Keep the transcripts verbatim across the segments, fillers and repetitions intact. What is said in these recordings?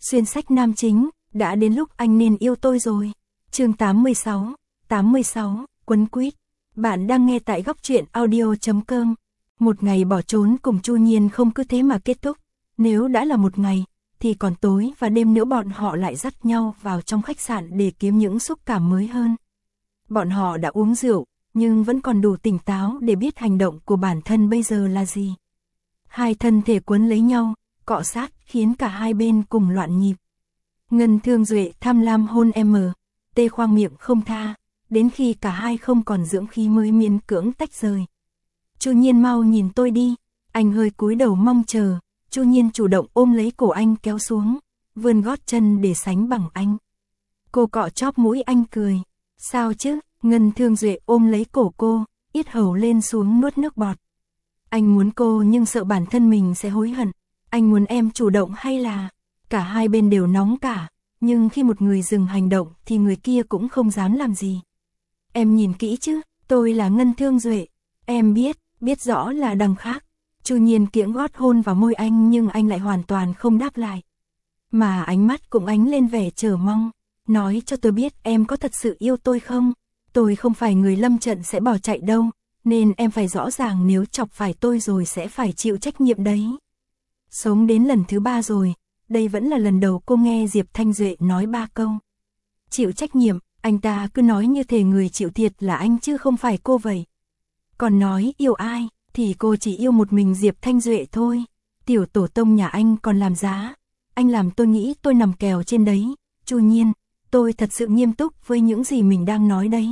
Xuyên sách nam chính, đã đến lúc anh nên yêu tôi rồi. Chương tám mươi sáu, tám mươi sáu, quấn quýt. Bạn đang nghe tại góc truyện audio chấm com. Một ngày bỏ trốn cùng Chu Nhiên không cứ thế mà kết thúc. Nếu đã là một ngày, thì còn tối và đêm nữa bọn họ lại dắt nhau vào trong khách sạn để kiếm những xúc cảm mới hơn. Bọn họ đã uống rượu, nhưng vẫn còn đủ tỉnh táo để biết hành động của bản thân bây giờ là gì. Hai thân thể quấn lấy nhau, cọ sát khiến cả hai bên cùng loạn nhịp. Ngân Thương Duệ tham lam hôn em mờ, tê khoang miệng không tha, đến khi cả hai không còn dưỡng khí mới miễn cưỡng tách rời. Chu Nhiên mau nhìn tôi đi, anh hơi cúi đầu mong chờ, Chu Nhiên chủ động ôm lấy cổ anh kéo xuống, vươn gót chân để sánh bằng anh. Cô cọ chóp mũi anh cười, sao chứ, Ngân Thương Duệ ôm lấy cổ cô, yết hầu lên xuống nuốt nước bọt. Anh muốn cô nhưng sợ bản thân mình sẽ hối hận, anh muốn em chủ động hay là... Cả hai bên đều nóng cả, nhưng khi một người dừng hành động thì người kia cũng không dám làm gì. Em nhìn kỹ chứ, tôi là Ngân Thương Duệ, em biết, biết rõ là đằng khác. Chu Nhiên kiễng gót hôn vào môi anh nhưng anh lại hoàn toàn không đáp lại. Mà ánh mắt cũng ánh lên vẻ chờ mong, nói cho tôi biết em có thật sự yêu tôi không? Tôi không phải người lâm trận sẽ bỏ chạy đâu, nên em phải rõ ràng nếu chọc phải tôi rồi sẽ phải chịu trách nhiệm đấy. Sống đến lần thứ ba rồi. Đây vẫn là lần đầu cô nghe Diệp Thanh Duệ nói ba câu. Chịu trách nhiệm, anh ta cứ nói như thể người chịu thiệt là anh chứ không phải cô vậy. Còn nói yêu ai, thì cô chỉ yêu một mình Diệp Thanh Duệ thôi. Tiểu tổ tông nhà anh còn làm giá. Anh làm tôi nghĩ tôi nằm kèo trên đấy. Chu Nhiên, tôi thật sự nghiêm túc với những gì mình đang nói đấy.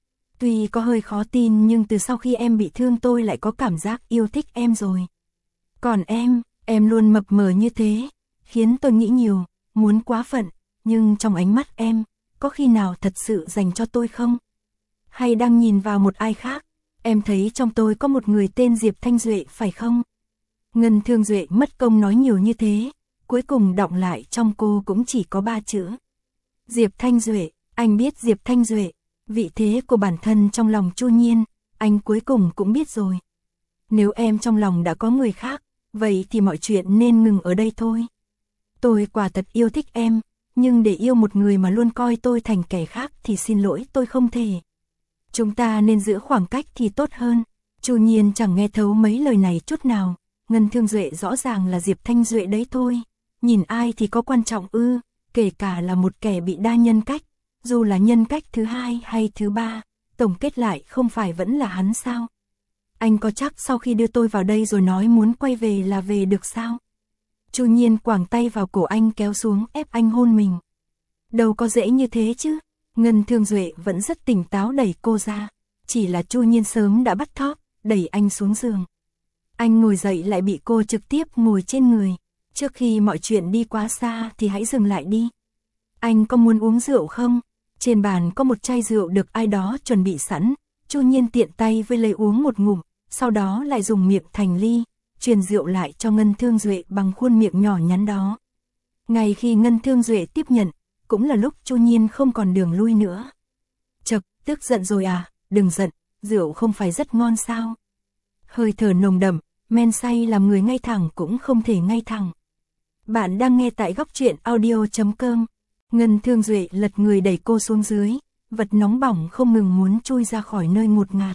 Tuy có hơi khó tin nhưng từ sau khi em bị thương tôi lại có cảm giác yêu thích em rồi. Còn em, em luôn mập mờ như thế. Khiến tôi nghĩ nhiều, muốn quá phận, nhưng trong ánh mắt em, có khi nào thật sự dành cho tôi không? Hay đang nhìn vào một ai khác, em thấy trong tôi có một người tên Diệp Thanh Duệ phải không? Ngân Thương Duệ mất công nói nhiều như thế, cuối cùng đọng lại trong cô cũng chỉ có ba chữ. Diệp Thanh Duệ, anh biết Diệp Thanh Duệ, vị thế của bản thân trong lòng Chu Nhiên, anh cuối cùng cũng biết rồi. Nếu em trong lòng đã có người khác, vậy thì mọi chuyện nên ngừng ở đây thôi. Tôi quả thật yêu thích em, nhưng để yêu một người mà luôn coi tôi thành kẻ khác thì xin lỗi tôi không thể. Chúng ta nên giữ khoảng cách thì tốt hơn. Chu Nhiên chẳng nghe thấu mấy lời này chút nào, Ngân Thương Duệ rõ ràng là Diệp Thanh Duệ đấy thôi. Nhìn ai thì có quan trọng ư, kể cả là một kẻ bị đa nhân cách, dù là nhân cách thứ hai hay thứ ba, tổng kết lại không phải vẫn là hắn sao? Anh có chắc sau khi đưa tôi vào đây rồi nói muốn quay về là về được sao? Chu Nhiên quàng tay vào cổ anh kéo xuống ép anh hôn mình. Đâu có dễ như thế chứ. Ngân Thương Duệ vẫn rất tỉnh táo đẩy cô ra. Chỉ là Chu Nhiên sớm đã bắt thóp, đẩy anh xuống giường. Anh ngồi dậy lại bị cô trực tiếp ngồi trên người. Trước khi mọi chuyện đi quá xa thì hãy dừng lại đi. Anh có muốn uống rượu không? Trên bàn có một chai rượu được ai đó chuẩn bị sẵn. Chu Nhiên tiện tay với lấy uống một ngụm, sau đó lại dùng miệng thành ly. Truyền rượu lại cho Ngân Thương Duệ bằng khuôn miệng nhỏ nhắn đó. Ngay khi Ngân Thương Duệ tiếp nhận, cũng là lúc Chu Nhiên không còn đường lui nữa. Chậc, tức giận rồi à, đừng giận, rượu không phải rất ngon sao? Hơi thở nồng đậm, men say làm người ngay thẳng cũng không thể ngay thẳng. Bạn đang nghe tại góc truyện audio chấm com. Ngân Thương Duệ lật người đẩy cô xuống dưới, vật nóng bỏng không ngừng muốn chui ra khỏi nơi ngột ngạt.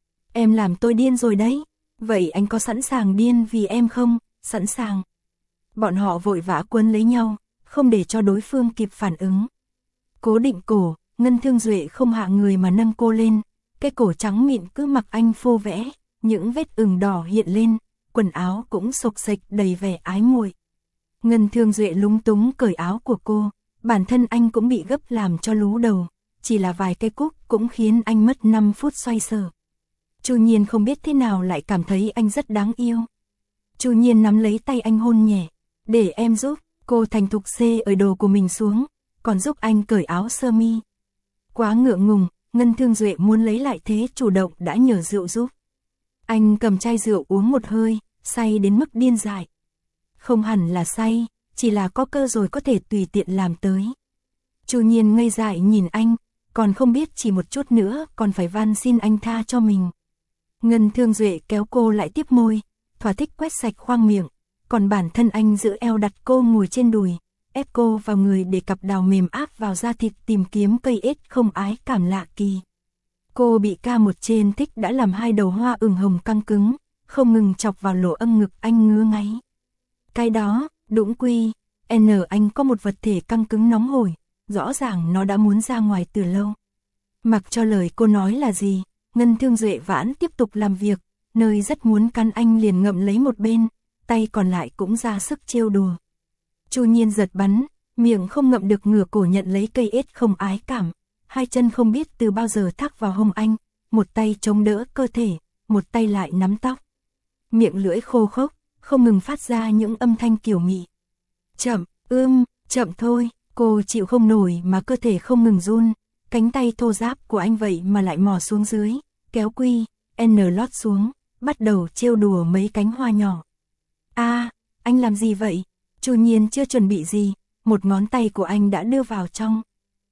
Em làm tôi điên rồi đấy. Vậy anh có sẵn sàng điên vì em không? Sẵn sàng. Bọn họ vội vã quấn lấy nhau, không để cho đối phương kịp phản ứng. Cố định cổ, Ngân Thương Duệ không hạ người mà nâng cô lên, cái cổ trắng mịn cứ mặc anh phô vẽ, những vết ửng đỏ hiện lên, quần áo cũng xộc xệch đầy vẻ ái muội. Ngân Thương Duệ lúng túng cởi áo của cô, bản thân anh cũng bị gấp làm cho lú đầu, chỉ là vài cái cúc cũng khiến anh mất năm phút xoay sở. Chu Nhiên không biết thế nào lại cảm thấy anh rất đáng yêu. Chu Nhiên nắm lấy tay anh hôn nhẹ, để em giúp. Cô thành thục xê ở đồ của mình xuống, còn giúp anh cởi áo sơ mi. Quá ngượng ngùng, Ngân Thương Duệ muốn lấy lại thế chủ động đã nhờ rượu giúp. Anh cầm chai rượu uống một hơi, say đến mức điên dại. Không hẳn là say, chỉ là có cơ rồi có thể tùy tiện làm tới. Chu Nhiên ngây dại nhìn anh, còn không biết chỉ một chút nữa còn phải van xin anh tha cho mình. Ngân Thương Duệ kéo cô lại tiếp môi, thỏa thích quét sạch khoang miệng, còn bản thân anh giữ eo đặt cô ngồi trên đùi, ép cô vào người để cặp đào mềm áp vào da thịt tìm kiếm cây ết không ái cảm lạ kỳ. Cô bị ca một trên thích đã làm hai đầu hoa ửng hồng căng cứng, không ngừng chọc vào lỗ âm ngực anh ngứa ngáy. Cái đó, đũng quy, N anh có một vật thể căng cứng nóng hổi, rõ ràng nó đã muốn ra ngoài từ lâu. Mặc cho lời cô nói là gì, Ngân Thương Duệ vãn tiếp tục làm việc, nơi rất muốn cắn anh liền ngậm lấy một bên, tay còn lại cũng ra sức trêu đùa. Chu Nhiên giật bắn, miệng không ngậm được ngửa cổ nhận lấy cây ết không ái cảm, hai chân không biết từ bao giờ thắt vào hông anh, một tay chống đỡ cơ thể, một tay lại nắm tóc. Miệng lưỡi khô khốc, không ngừng phát ra những âm thanh kiểu mị. Chậm, ưm, chậm thôi, cô chịu không nổi mà cơ thể không ngừng run, cánh tay thô ráp của anh vậy mà lại mò xuống dưới, kéo quy, N lót xuống, bắt đầu trêu đùa mấy cánh hoa nhỏ. A, anh làm gì vậy? Chu Nhiên chưa chuẩn bị gì, một ngón tay của anh đã đưa vào trong.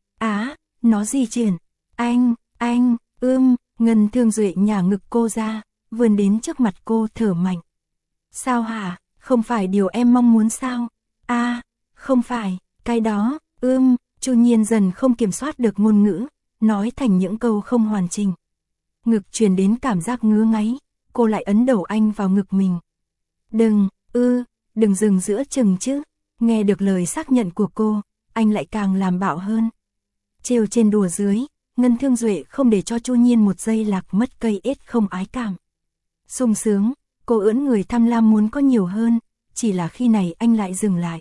Á, nó di chuyển. Anh, anh, ưm, Ngân Thương Duệ nhả ngực cô ra, vươn đến trước mặt cô thở mạnh. Sao hả, không phải điều em mong muốn sao? A, không phải, cái đó, ưm, Chu Nhiên dần không kiểm soát được ngôn ngữ, nói thành những câu không hoàn chỉnh. Ngực truyền đến cảm giác ngứa ngáy, cô lại ấn đầu anh vào ngực mình. Đừng, ư, đừng dừng giữa chừng chứ. Nghe được lời xác nhận của cô, anh lại càng làm bạo hơn. Trêu trên đùa dưới, Ngân Thương Duệ không để cho Chu Nhiên một giây lạc mất cây ết không ái cảm. Sung sướng, cô ưỡn người tham lam muốn có nhiều hơn, chỉ là khi này anh lại dừng lại.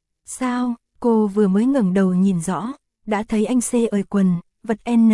Sao, cô vừa mới ngẩng đầu nhìn rõ, đã thấy anh xê ời quần, vật N,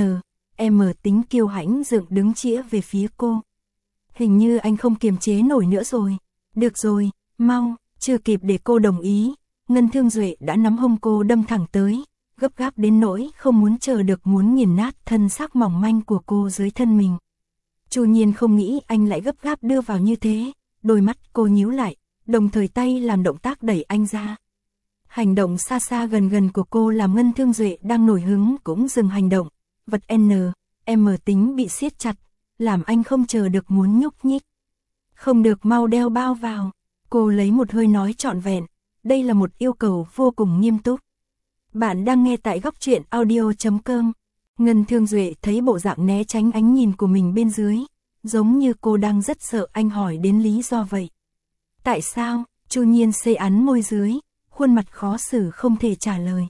M tính kiêu hãnh dựng đứng chĩa về phía cô. Hình như anh không kiềm chế nổi nữa rồi. Được rồi, mau, chưa kịp để cô đồng ý, Ngân Thương Duệ đã nắm hông cô đâm thẳng tới, gấp gáp đến nỗi không muốn chờ được muốn nghiền nát thân xác mỏng manh của cô dưới thân mình. Chu Nhiên không nghĩ anh lại gấp gáp đưa vào như thế, đôi mắt cô nhíu lại, đồng thời tay làm động tác đẩy anh ra. Hành động xa xa gần gần của cô làm Ngân Thương Duệ đang nổi hứng cũng dừng hành động, vật N, M tính bị siết chặt, làm anh không chờ được muốn nhúc nhích. Không được, mau đeo bao vào, cô lấy một hơi nói trọn vẹn, đây là một yêu cầu vô cùng nghiêm túc. Bạn đang nghe tại góc truyện audio chấm com. Ngân Thương Duệ thấy bộ dạng né tránh ánh nhìn của mình bên dưới, giống như cô đang rất sợ anh hỏi đến lý do vậy. Tại sao? Chu Nhiên xê ắn môi dưới, khuôn mặt khó xử không thể trả lời.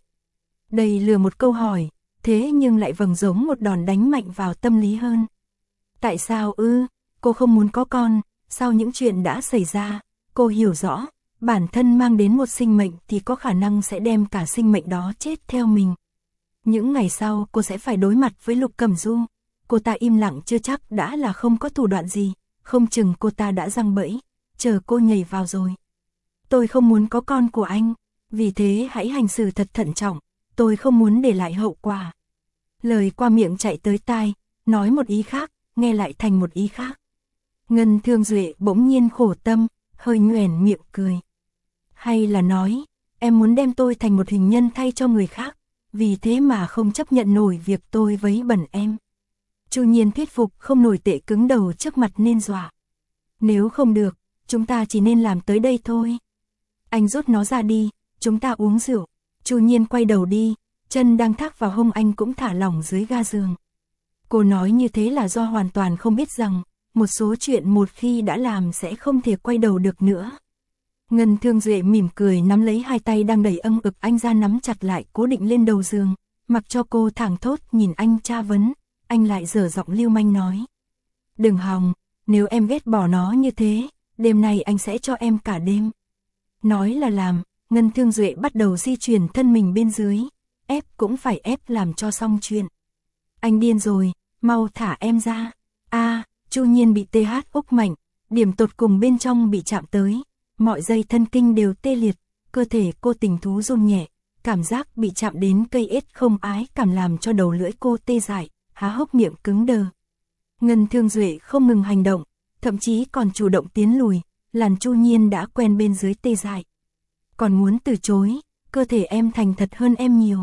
Đây lừa một câu hỏi, thế nhưng lại vầng giống một đòn đánh mạnh vào tâm lý hơn. Tại sao ư? Cô không muốn có con, sau những chuyện đã xảy ra, cô hiểu rõ, bản thân mang đến một sinh mệnh thì có khả năng sẽ đem cả sinh mệnh đó chết theo mình. Những ngày sau cô sẽ phải đối mặt với Lục Cẩm Du, cô ta im lặng chưa chắc đã là không có thủ đoạn gì, không chừng cô ta đã giăng bẫy, chờ cô nhảy vào rồi. Tôi không muốn có con của anh, vì thế hãy hành xử thật thận trọng, tôi không muốn để lại hậu quả. Lời qua miệng chạy tới tai, nói một ý khác, nghe lại thành một ý khác. Ngân Thương Duệ bỗng nhiên khổ tâm, hơi nhoẻn miệng cười. Hay là nói, em muốn đem tôi thành một hình nhân thay cho người khác, vì thế mà không chấp nhận nổi việc tôi vấy bẩn em. Chu Nhiên thuyết phục không nổi tệ cứng đầu trước mặt nên dọa. Nếu không được, chúng ta chỉ nên làm tới đây thôi. Anh rút nó ra đi, chúng ta uống rượu. Chu Nhiên quay đầu đi, chân đang thác vào hông anh cũng thả lỏng dưới ga giường. Cô nói như thế là do hoàn toàn không biết rằng, một số chuyện một khi đã làm sẽ không thể quay đầu được nữa. Ngân Thương Duệ mỉm cười nắm lấy hai tay đang đẩy âng ực anh ra nắm chặt lại cố định lên đầu giường, mặc cho cô thẳng thốt nhìn anh tra vấn, anh lại dở giọng lưu manh nói. Đừng hòng, nếu em ghét bỏ nó như thế, đêm nay anh sẽ cho em cả đêm. Nói là làm, Ngân Thương Duệ bắt đầu di chuyển thân mình bên dưới, ép cũng phải ép làm cho xong chuyện. Anh điên rồi, mau thả em ra. A, Chu Nhiên bị tê hát úc mạnh, điểm tột cùng bên trong bị chạm tới, mọi dây thân kinh đều tê liệt, cơ thể cô tình thú run nhẹ, cảm giác bị chạm đến cây ết không ái cảm làm cho đầu lưỡi cô tê dại, há hốc miệng cứng đờ. Ngân Thương Duệ không ngừng hành động, thậm chí còn chủ động tiến lùi, làn Chu Nhiên đã quen bên dưới tê dại. Còn muốn từ chối, cơ thể em thành thật hơn em nhiều.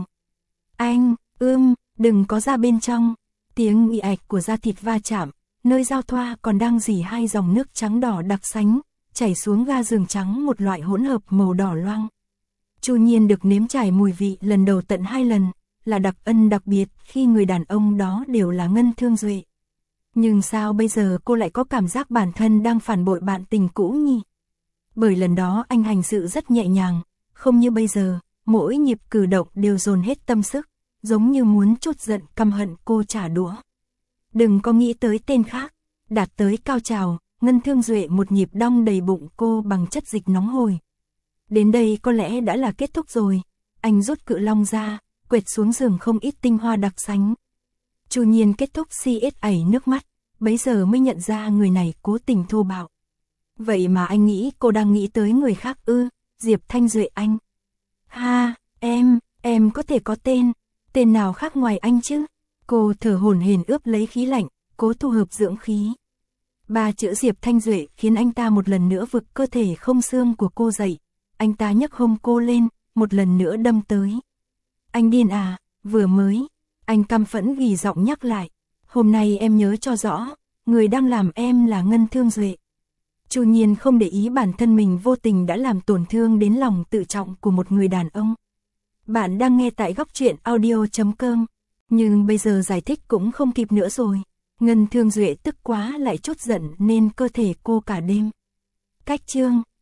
Anh, ưm, đừng có ra bên trong. Tiếng ị ạch của da thịt va chạm, nơi giao thoa còn đang rỉ hai dòng nước trắng đỏ đặc sánh, chảy xuống ga giường trắng một loại hỗn hợp màu đỏ loang. Chu Nhiên được nếm trải mùi vị lần đầu tận hai lần, là đặc ân đặc biệt khi người đàn ông đó đều là Ngân Thương Duệ. Nhưng sao bây giờ cô lại có cảm giác bản thân đang phản bội bạn tình cũ nhỉ? Bởi lần đó anh hành sự rất nhẹ nhàng, không như bây giờ, mỗi nhịp cử động đều dồn hết tâm sức, giống như muốn trút giận căm hận cô trả đũa. Đừng có nghĩ tới tên khác, đạt tới cao trào, Ngân Thương Duệ một nhịp đong đầy bụng cô bằng chất dịch nóng hổi. Đến đây có lẽ đã là kết thúc rồi, anh rút cự long ra, quệt xuống giường không ít tinh hoa đặc sánh. Chu Nhiên kết thúc si ết ẩy nước mắt, bấy giờ mới nhận ra người này cố tình thô bạo. Vậy mà anh nghĩ cô đang nghĩ tới người khác ư? Diệp Thanh Duệ anh. Ha, em, em có thể có tên, tên nào khác ngoài anh chứ? Cô thở hổn hển ướp lấy khí lạnh, cố thu hợp dưỡng khí. Ba chữ Diệp Thanh Duệ khiến anh ta một lần nữa vực cơ thể không xương của cô dậy. Anh ta nhấc hông cô lên, một lần nữa đâm tới. Anh điên à, vừa mới. Anh căm phẫn gỉ giọng nhắc lại. Hôm nay em nhớ cho rõ, người đang làm em là Ngân Thương Duệ. Chu Nhiên không để ý bản thân mình vô tình đã làm tổn thương đến lòng tự trọng của một người đàn ông. Bạn đang nghe tại góc truyện audio chấm com. Nhưng bây giờ giải thích cũng không kịp nữa rồi. Ngân Thương Duệ tức quá lại chút giận nên cơ thể cô cả đêm. Cách chương